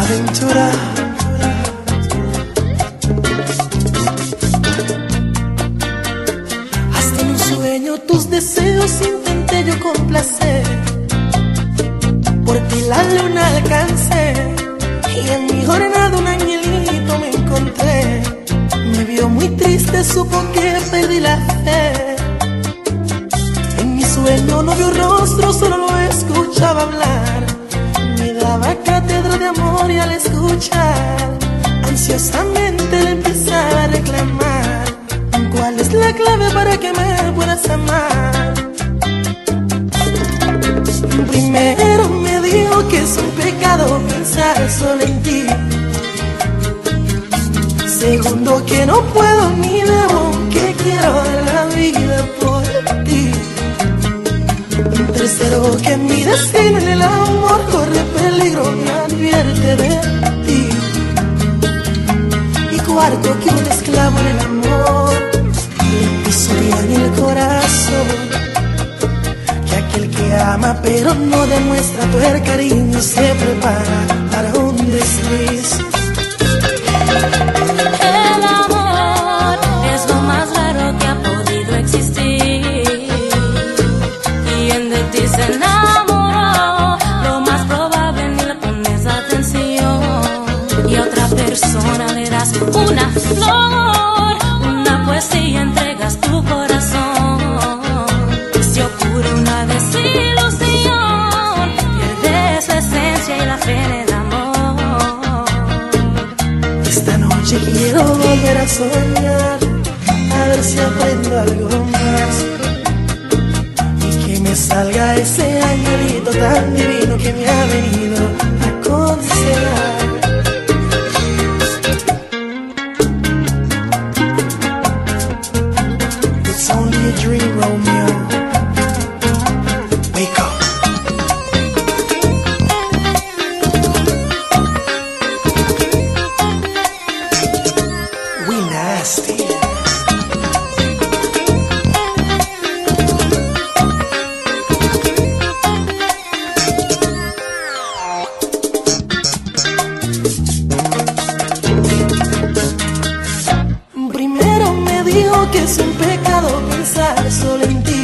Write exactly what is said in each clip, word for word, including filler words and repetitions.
aventura. Hasta en un sueño tus deseos intenté yo complacer. Por ti la luna alcancé y en mi jornada un angelito me encontré. Me vio muy triste, supo que perdí la fe. En mi sueño no vio rostro, solo lo escuchaba hablar. Me daba cátedra de amor y al escuchar ansiosamente le empezaba a reclamar: ¿cuál es la clave para que me puedas amar? Primero me dijo que es un pecado pensar solo en ti. Segundo, que no puedo ni debo, que quiero dar la vida por ti. Tercero, que mi destino en el amor corre peligro, me advierte de ti. Y cuarto, que un esclavo en el amor le pisotea en el corazón. Que aquel que ama pero no demuestra tu el cariño se prepara para un desliz. El amor es lo más raro que ha podido existir. Quien de ti se enamoró, lo más probable ni le pones atención. Y a otra persona le das una flor, una poesía, entregas tu corazón. Si ocurre una desilusión, pierdes la esencia y la fe en el amor. Esta noche quiero volver a soñar, a ver si aprendo algo más. Y que me salga ese angelito tan divino que me ha venido a aconsejar. It's only a dream, Romeo. Wake up. We nasty. Primero me dijo que es un pecado pensar solo en ti.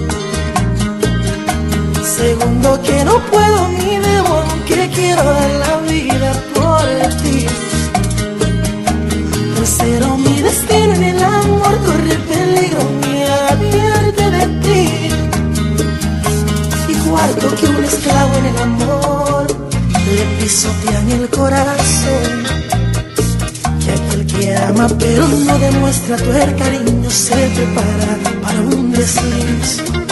Segundo, que no puedo ni debo, que quiero dar la vida por ti. Tercero, mi destino en el amor corre peligro, me advierte de ti. Y cuarto, que un esclavo en el amor le pisotea en el corazón. Que aquel que ama pero no demuestra tu el cariño se prepara para un desliz.